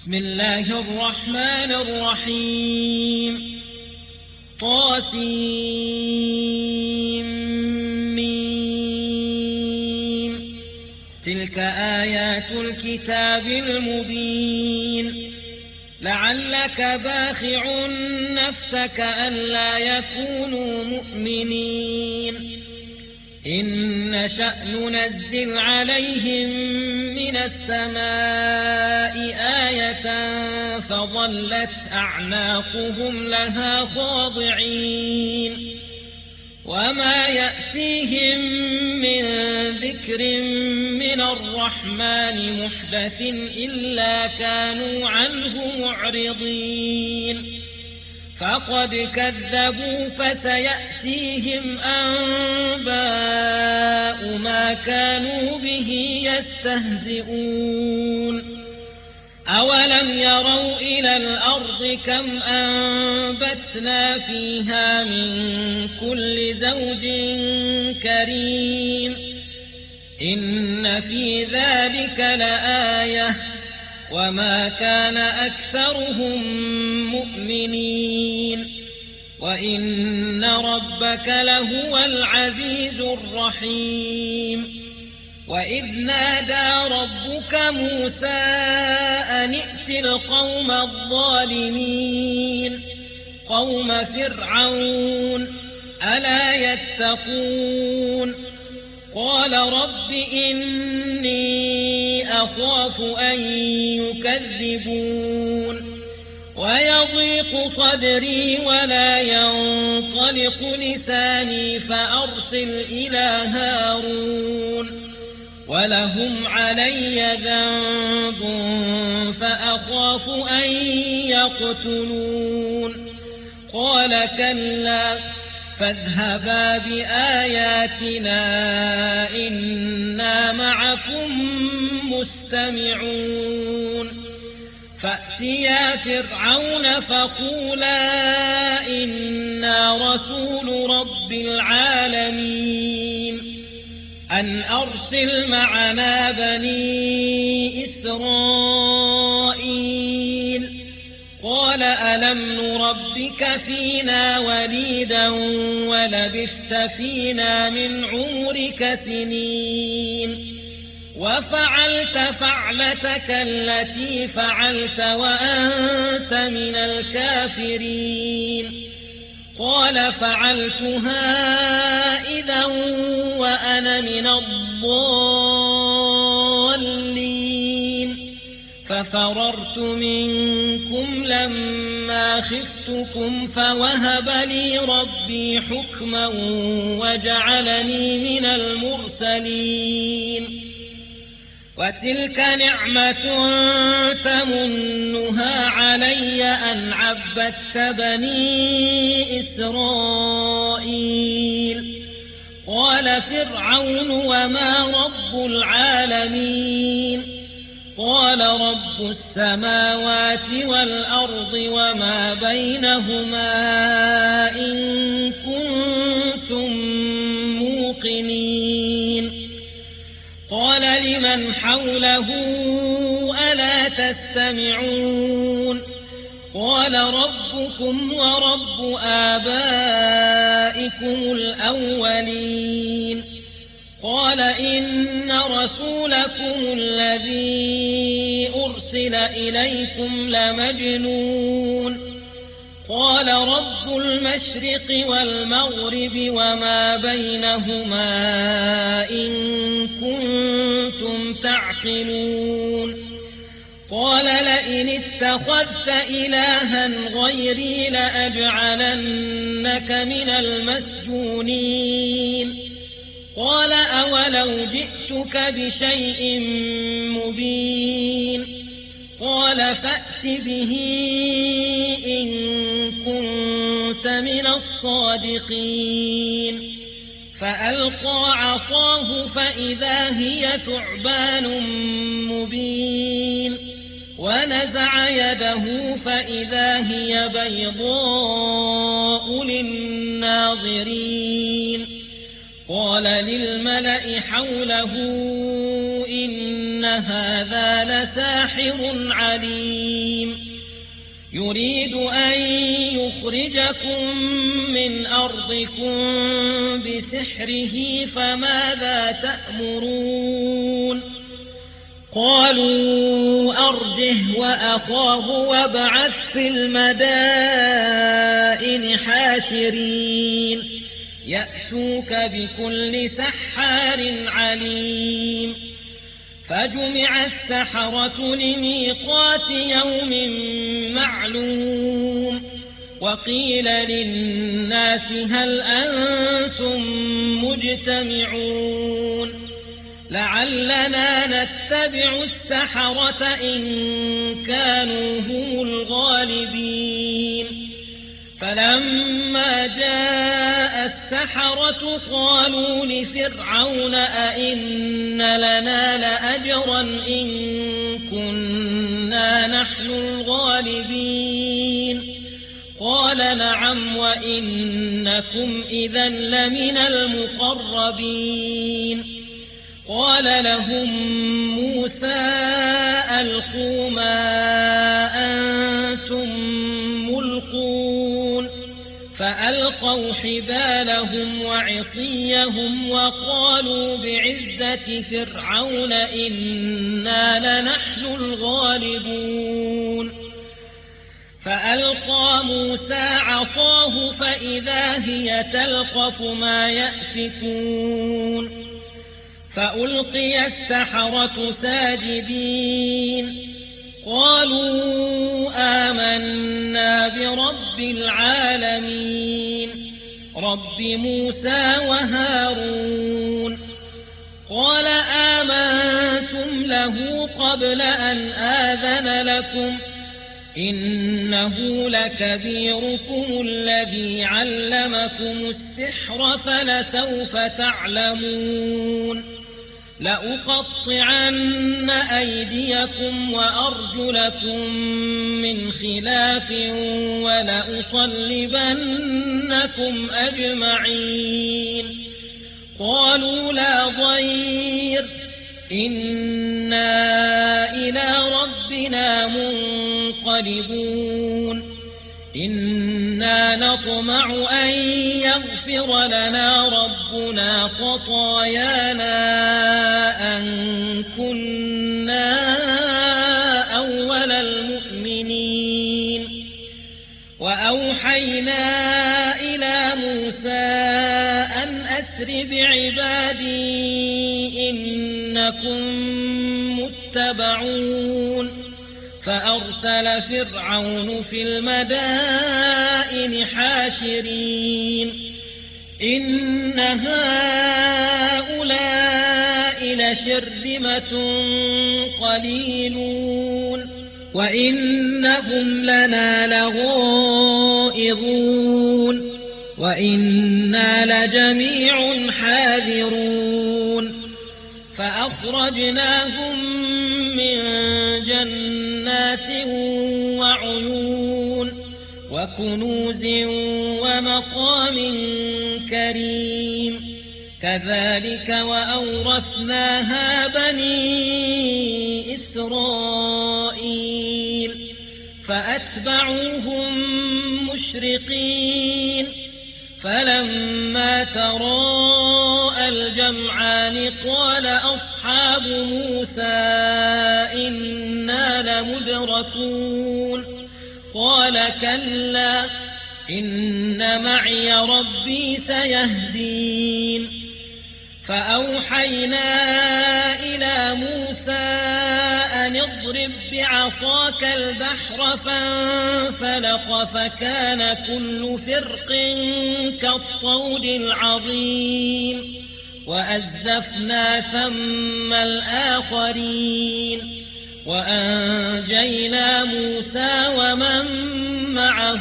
بسم الله الرحمن الرحيم طاسيم تلك آيات الكتاب المبين لعلك باخع نفسك ألا يكونوا مؤمنين إن نشأ ننزل عليهم من السماء آية فظلت أعناقهم لها خاضعين وما يأتيهم من ذكر من الرحمن محدث إلا كانوا عنه معرضين فقد كذبوا فسيأتيهم أنباء ما كانوا به يستهزئون أولم يروا إلى الأرض كم أنبتنا فيها من كل زوج كريم إن في ذلك لآية وما كان أكثرهم مؤمنين وإن ربك لهو العزيز الرحيم وإذ نادى ربك موسى أن ائت القوم الظالمين قوم فرعون ألا يتقون قال رب إني أخاف أن يكذبون ويضيق صدري ولا ينطلق لساني فأرسل إلى هارون ولهم علي ذنب فأخاف أن يقتلون قال كلا فاذهبا بآياتنا إنا معكم مستمعون فأتيا فرعون فقولا إنا رسول رب العالمين أن أرسل معنا بني إسرائيل قال ألم نربك فينا وليدا ولبثت فينا من عمرك سنين وفعلت فعلتك التي فعلت وأنت من الكافرين قال فعلتها إذا وأنا من الضالين ففررت منكم لما خفتكم فوهب لي ربي حكما وجعلني من المرسلين وتلك نعمة تمنها علي أن عبدت بني إسرائيل قال فرعون وما رب العالمين قال رب السماوات والأرض وما بينهما إن كنتم موقنين قال لمن حوله ألا تستمعون قال ربكم ورب آبائكم الأولين قال إن رسولكم الذي أرسل إليكم لمجنون قال رب المشرق والمغرب وما بينهما إن كنتم تعقلون قال لئن اتخذت إلها غيري لأجعلنك من المسجونين قال أولو جئتك بشيء مبين قال فأت به إن كنت من الصادقين فألقى عصاه فإذا هي ثعبان مبين ونزع يده فإذا هي بيضاء للناظرين قال للملأ حوله إن إن هذا لساحر عليم يريد أن يخرجكم من أرضكم بسحره فماذا تأمرون قالوا أرجه وأخاه وابعث في المدائن حاشرين يأتوك بكل سحار عليم فجمع السحرة لميقات يوم معلوم وقيل للناس هل أنتم مجتمعون لعلنا نتبع السحرة إن كانوا هم الغالبين فلما جاء السحرة قالوا لفرعون أئن لنا لأجرا إن كنا نحن الغالبين قال نعم وإنكم إذا لمن المقربين قال لهم موسى ألقوا ما أنتم ملقون فألقوا حبالهم وعصيهم وقالوا بعزة فرعون إنا لنحن الغالبون فألقى موسى عصاه فإذا هي تلقف ما يأفكون فألقي السحرة ساجدين قالوا آمنا برب العالمين رب موسى وهارون قال آمنتم له قبل أن آذن لكم إنه لكبيركم الذي علمكم السحر فلسوف تعلمون لأقطعن أيديكم وأرجلكم من خلاف ولأصلبنكم أجمعين قالوا لا ضير إنا إلى ربنا منقلبون إنا نطمع أن يغفر لنا ربنا خطايانا أن كنا أول المؤمنين وأوحينا إلى موسى أن أسر بعبادي إنكم متبعون فأرسل فرعون في المدائن حاشرين إن هؤلاء لشرذمة قليلون وإنهم لنا لغائظون وإنا لجميع حاذرون فأخرجناهم من جنات وعيون وكنوز ومقام كريم كذلك وأورثناها بني إسرائيل فأتبعوهم مشرقين فلما تراءى الجمعان قال أصحاب موسى إنا لمدركون قال كلا إن معي ربي سيهدين فأوحينا إلى موسى أن اضرب بعصاك البحر فانفلق فكان كل فرق كالطود العظيم وأزلفنا ثم الآخرين وأنجينا موسى ومن معه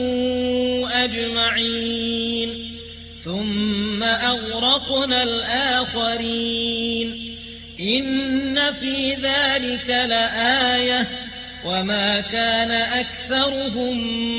أجمعين ثم أغرقنا الآخرين إن في ذلك لآية وما كان أكثرهم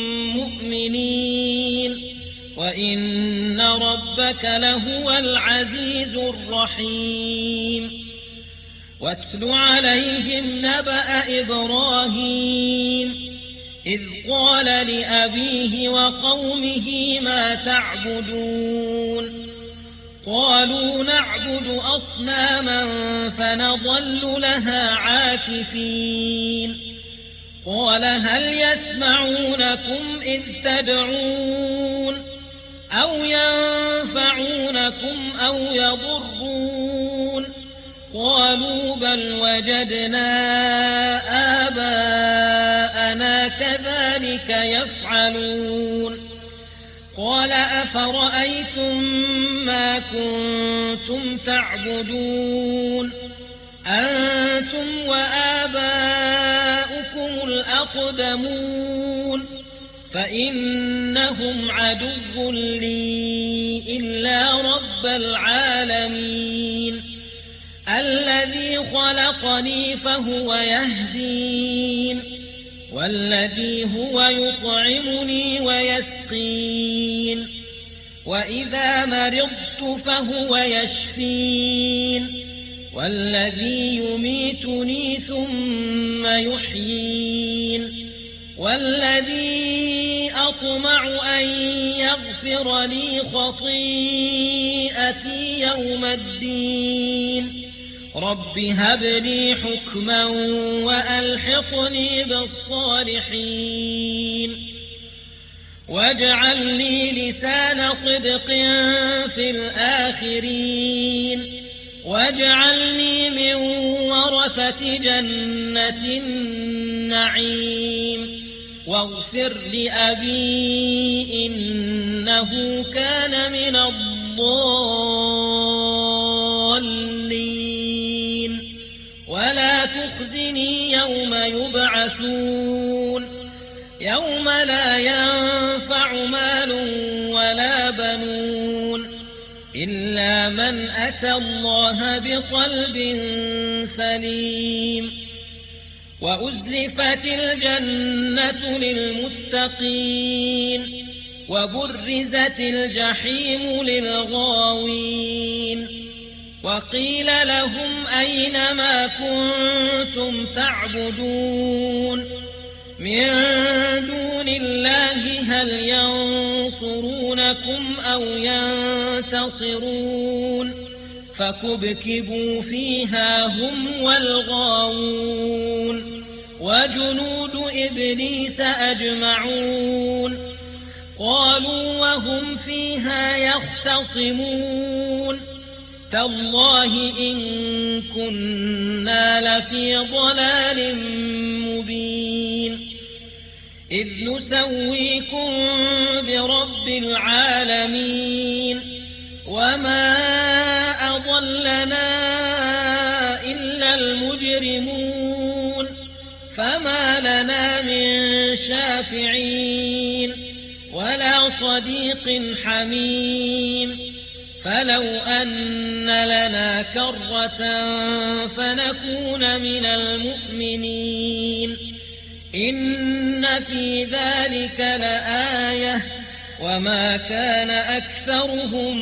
مؤمنين وإن ربك لهو العزيز الرحيم واتل عليهم نبأ إبراهيم إذ قال لأبيه وقومه ما تعبدون قالوا نعبد أصناما فنظل لها عاكفين قال هل يسمعونكم إذ تدعون أو ينفعونكم أو يضرون قالوا بل وجدنا آباءنا كذلك يفعلون قال أفرأيتم ما كنتم تعبدون أنتم وآباؤكم الأقدمون فإنهم عدو لي إلا رب العالمين الذي خلقني فهو يهدين والذي هو يطعمني ويسقين وإذا مرضت فهو يشفين والذي يميتني ثم يحيين والذي أطمع أن يغفر لي خطيئتي يوم الدين رب هب لي حكما وألحقني بالصالحين واجعل لي لسان صدق في الآخرين واجعلني من ورثة جنة النعيم واغفر لأبي إنه كان من الضالين ولا تخزني يوم يبعثون يوم لا ينفع مال ولا بنون إلا من أتى الله بقلب سليم وأزلفت الجنة للمتقين وبرزت الجحيم للغاوين وقيل لهم أين ما كنتم تعبدون من دون الله هل ينصرونكم أو ينتصرون فكبكبوا فيها هم والغاوون وجنود إبليس أجمعون قالوا وهم فيها يختصمون تالله إن كنا لفي ضلال مبين إذ نسويكم برب العالمين وما أضلنا إلا المجرمون فما لنا من شافعين ولا صديق حميم فلو أن لنا كرة فنكون من المؤمنين إن في ذلك لآية وما كان أكثرهم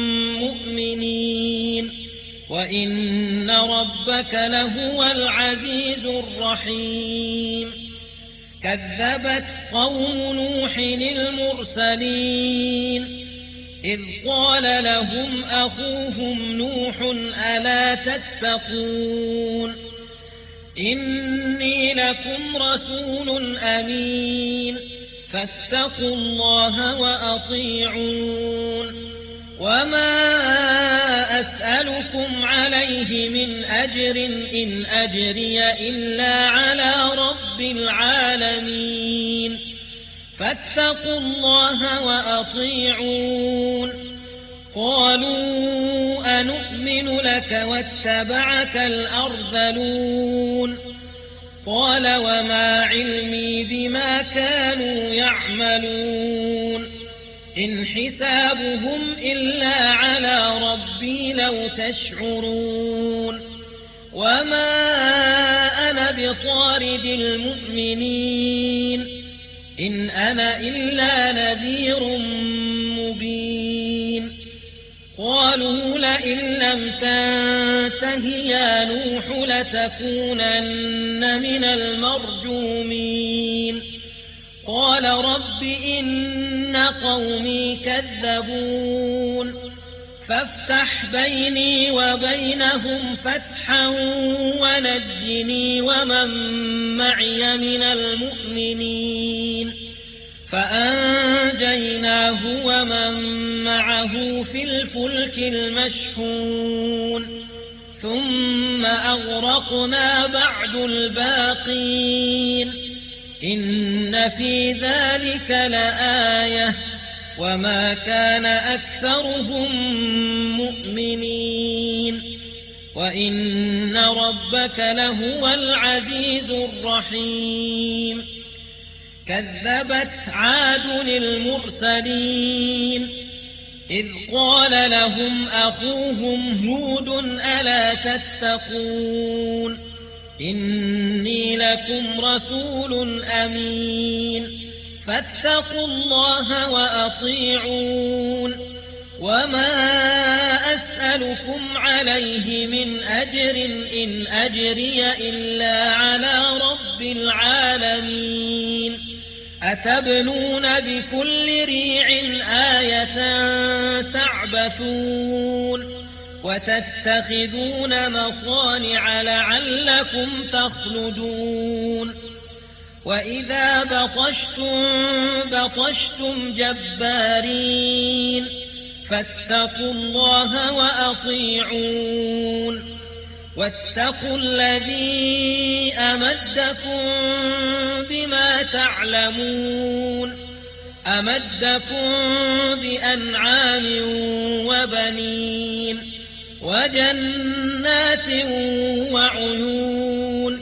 مؤمنين وإن ربك لهو العزيز الرحيم كذبت قوم نوح المرسلين إذ قال لهم أخوهم نوح ألا تتقون إني لكم رسول أمين فاتقوا الله وأطيعون وما أسألكم عليه من أجر إن أجري إلا على رب العالمين فاتقوا الله وأطيعون قالوا أنؤمن لك واتبعك الأرذلون قال وما علمي بما كانوا يعملون إن حسابهم إلا على ربي لو تشعرون وما أنا بطارد المؤمنين إن أنا إلا نذير مبين قالوا لئن لئن لم تنته يا نوح لتكونن من المرجومين قال رب إن قومي كذبون فافتح بيني وبينهم فتحا ونجني ومن معي من المؤمنين فأنجيناه ومن معه في الفلك المشحون ثم أغرقنا بعد الباقين إن في ذلك لآية وما كان أكثرهم مؤمنين وإن ربك لهو العزيز الرحيم كذبت عاد المرسلين إذ قال لهم أخوهم هود ألا تتقون إني لكم رسول أمين فاتقوا الله وأطيعون وما أسألكم عليه من أجر إن أجري إلا على رب العالمين أتبنون بكل ريع آية تعبثون وتتخذون مصانع لعلكم تخلدون وإذا بطشتم جبارين فاتقوا الله وأطيعون واتقوا الذي أمدكم بما تعلمون أمدكم بأنعام وبنين وجنات وعيون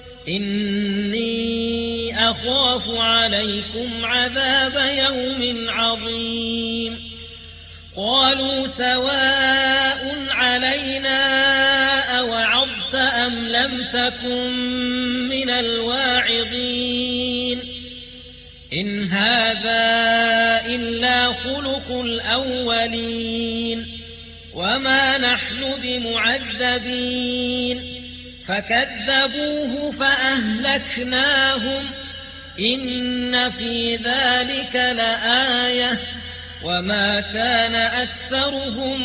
إني أخاف عليكم عذاب يوم عظيم قالوا سواء علينا أوعظت أم لم تكن من الواعظين إن هذا إلا خلق الأولين وما نحن بمعذبين فكذبوه فأهلكناهم إن في ذلك لآية وما كان أكثرهم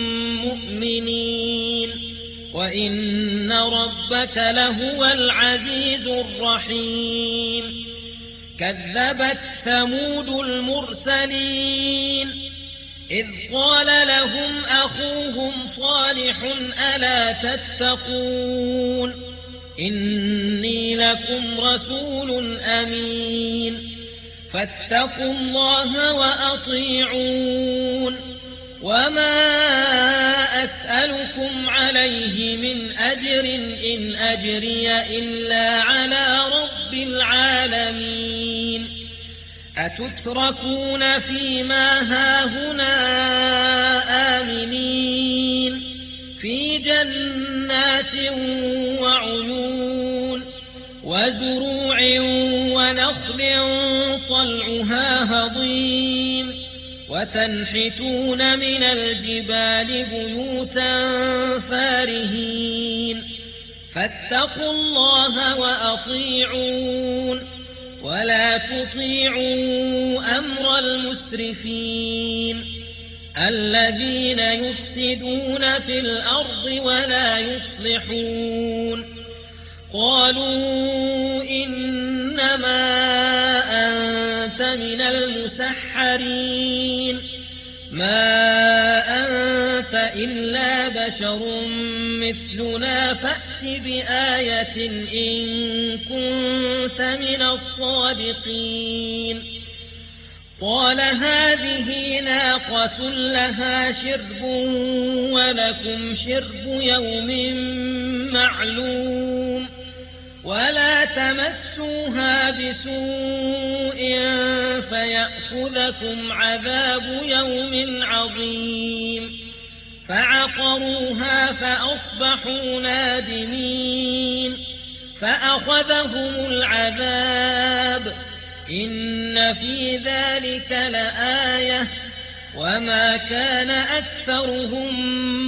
مؤمنين وإن ربك لهو العزيز الرحيم كذبت ثمود المرسلين إذ قال لهم أخوهم صالح ألا تتقون إني لكم رسول أمين فاتقوا الله وأطيعون وما أسألكم عليه من أجر إن أجري إلا على رب العالمين أتتركون فيما هاهنا آمنين في جنات وعيون وزروع ونخل طلعها هضيم وتنحتون من الجبال بيوتا فارهين فاتقوا الله وأطيعون ولا تطيعوا أمر المسرفين الذين يفسدون في الأرض ولا يصلحون قالوا إنما أنت من المسحرين ما أنت إلا بشر مثلنا فأت بآية إن كنت من الصادقين قال هذه ناقة لها شرب ولكم شرب يوم معلوم ولا تمسوها بسوء فيأخذكم عذاب يوم عظيم فعقروها فأصبحوا نادمين فأخذهم العذاب إن في ذلك لآية وما كان أكثرهم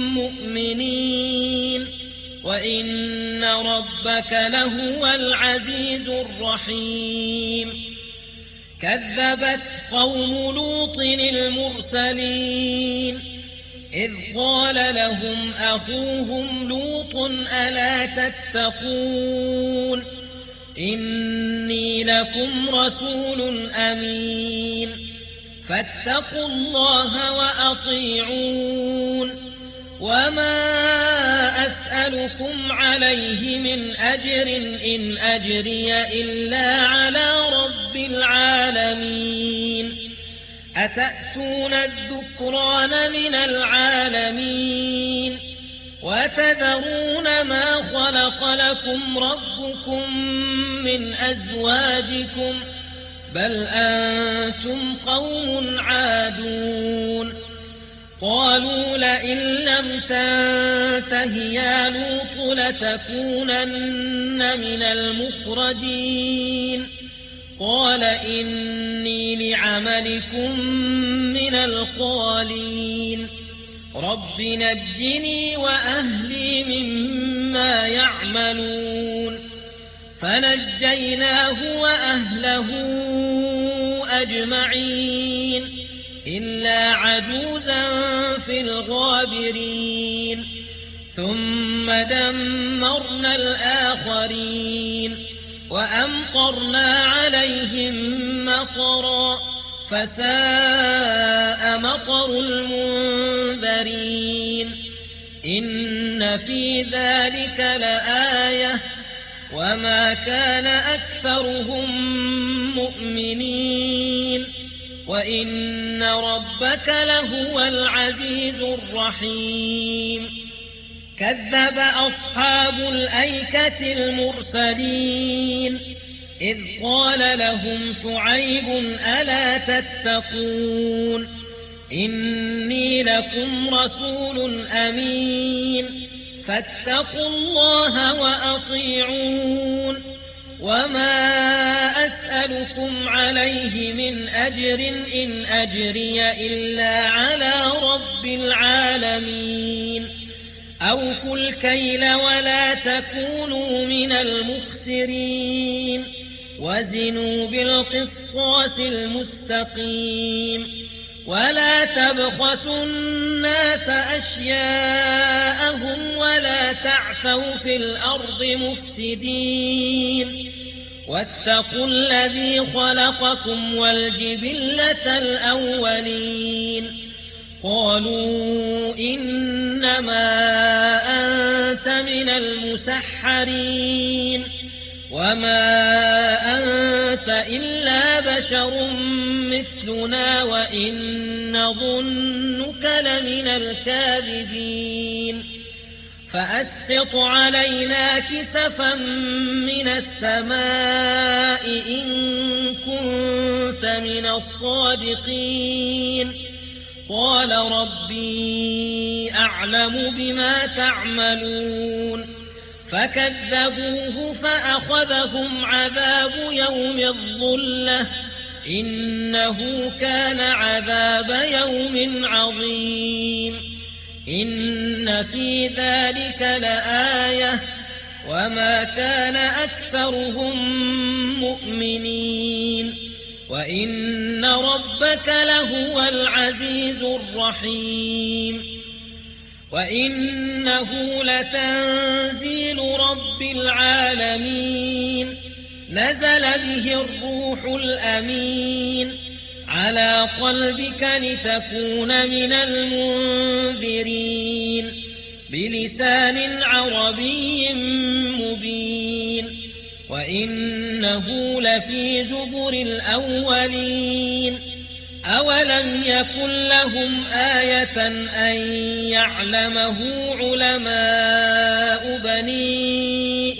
مؤمنين وإن ربك لهو العزيز الرحيم كذبت قوم لوط المرسلين إذ قال لهم أخوهم لوط ألا تتقون إني لكم رسول أمين فاتقوا الله وأطيعون وما أسألكم عليه من أجر إن أجري إلا على رب العالمين أتأتون الذكران من العالمين وتذرون ما خلق لكم ربكم من أزواجكم بل أنتم قوم عادون قالوا لئن لم تنته يا لوط لتكونن من المخرجين قال إني لعملكم من القالين رب نجني وأهلي مما يعملون فنجيناه وأهله أجمعين إلا عجوزا في الغابرين ثم دمرنا الآخرين وأمطرنا عليهم مطرا فساء مطر المنذرين إن في ذلك لآية وما كان أكثرهم مؤمنين وإن ربك لهو العزيز الرحيم كذب أصحاب الأيكة المرسلين إذ قال لهم شعيب ألا تتقون إني لكم رسول أمين فاتقوا الله وأطيعون وما أسألكم عليه من أجر إن أجري إلا على رب العالمين أوفوا الكيل ولا تكونوا من المخسرين وزنوا بالقسطاس المستقيم ولا تبخسوا الناس أشياءهم ولا تعثوا في الأرض مفسدين واتقوا الذي خلقكم والجبلة الأولين قالوا إنما أنت من المسحرين وما أنت إلا بشر مثلنا وإن نظنك لمن الكاذبين فأسقط علينا كسفا من السماء إن كنت من الصادقين قال ربي أعلم بما تعملون فكذبوه فأخذهم عذاب يوم الظلة إنه كان عذاب يوم عظيم إن في ذلك لآية وما كان أكثرهم مؤمنين وإن ربك لهو العزيز الرحيم وإنه لتنزيل رب العالمين نزل به الروح الأمين على قلبك لتكون من المنذرين بلسان عربي مبين وإنه لفي زبر الأولين أولم يكن لهم آية أن يعلمه علماء بني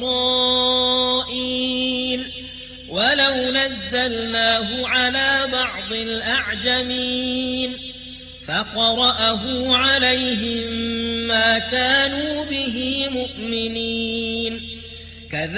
إسرائيل ولو نزلناه على بعض الأعجمين فقرأه عليهم ما كانوا به مؤمنين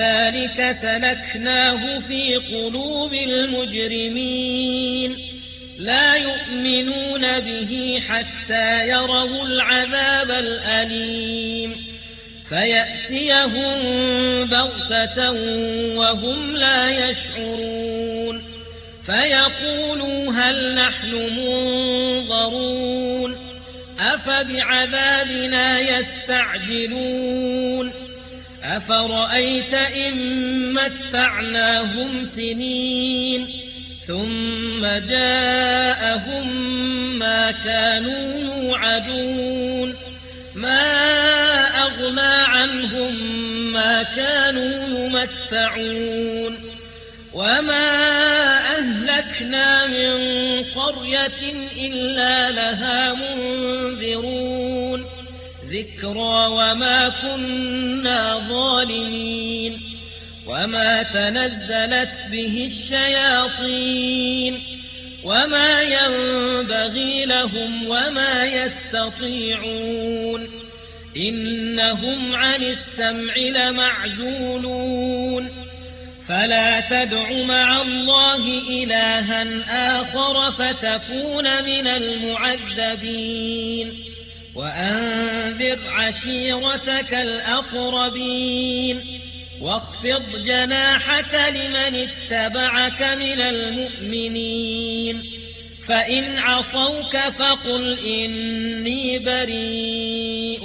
كذلك سلكناه في قلوب المجرمين لا يؤمنون به حتى يروا العذاب الأليم فيأتيهم بغتة وهم لا يشعرون فيقولوا هل نحن منظرون أفبعذابنا يستعجلون أفرأيت إن متعناهم سنين ثم جاءهم ما كانوا يوعدون ما أغنى عنهم ما كانوا يمتعون وما أهلكنا من قرية إلا لها منذرون ذكرى وما كنا ظالمين وما تنزلت به الشياطين وما ينبغي لهم وما يستطيعون إنهم عن السمع لمعزولون فلا تدع مع الله إلها آخر فتكون من المعذبين وأنذر عشيرتك الأقربين واخفض جناحك لمن اتبعك من المؤمنين فإن عصوك فقل إني بريء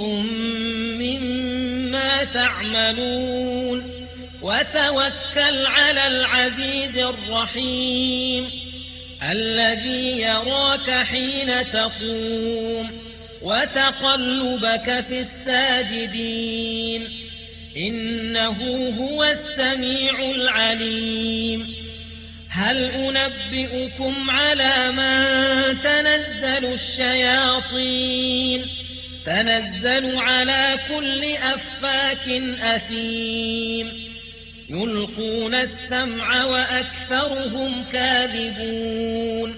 مما تعملون وتوكل على العزيز الرحيم الذي يراك حين تقوم وتقلبك في الساجدين إنه هو السميع العليم هل أنبئكم على من تنزل الشياطين تنزل على كل أفاك أثيم يلقون السمع وأكثرهم كاذبون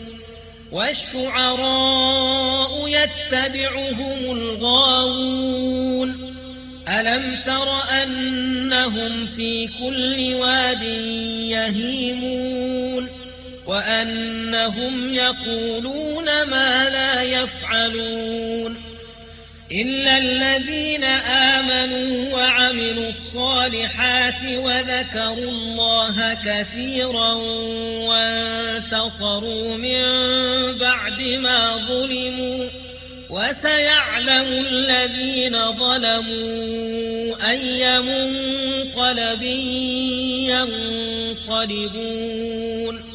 والشعراء يتبعهم الغاوون ألم تر أنهم في كل واد يهيمون وأنهم يقولون ما لا يفعلون إلا الذين آمنوا وعملوا الصالحات وذكروا الله كثيرا وانتصروا من بعد ما ظلموا وسيعلم الذين ظلموا أي منقلب ينقلبون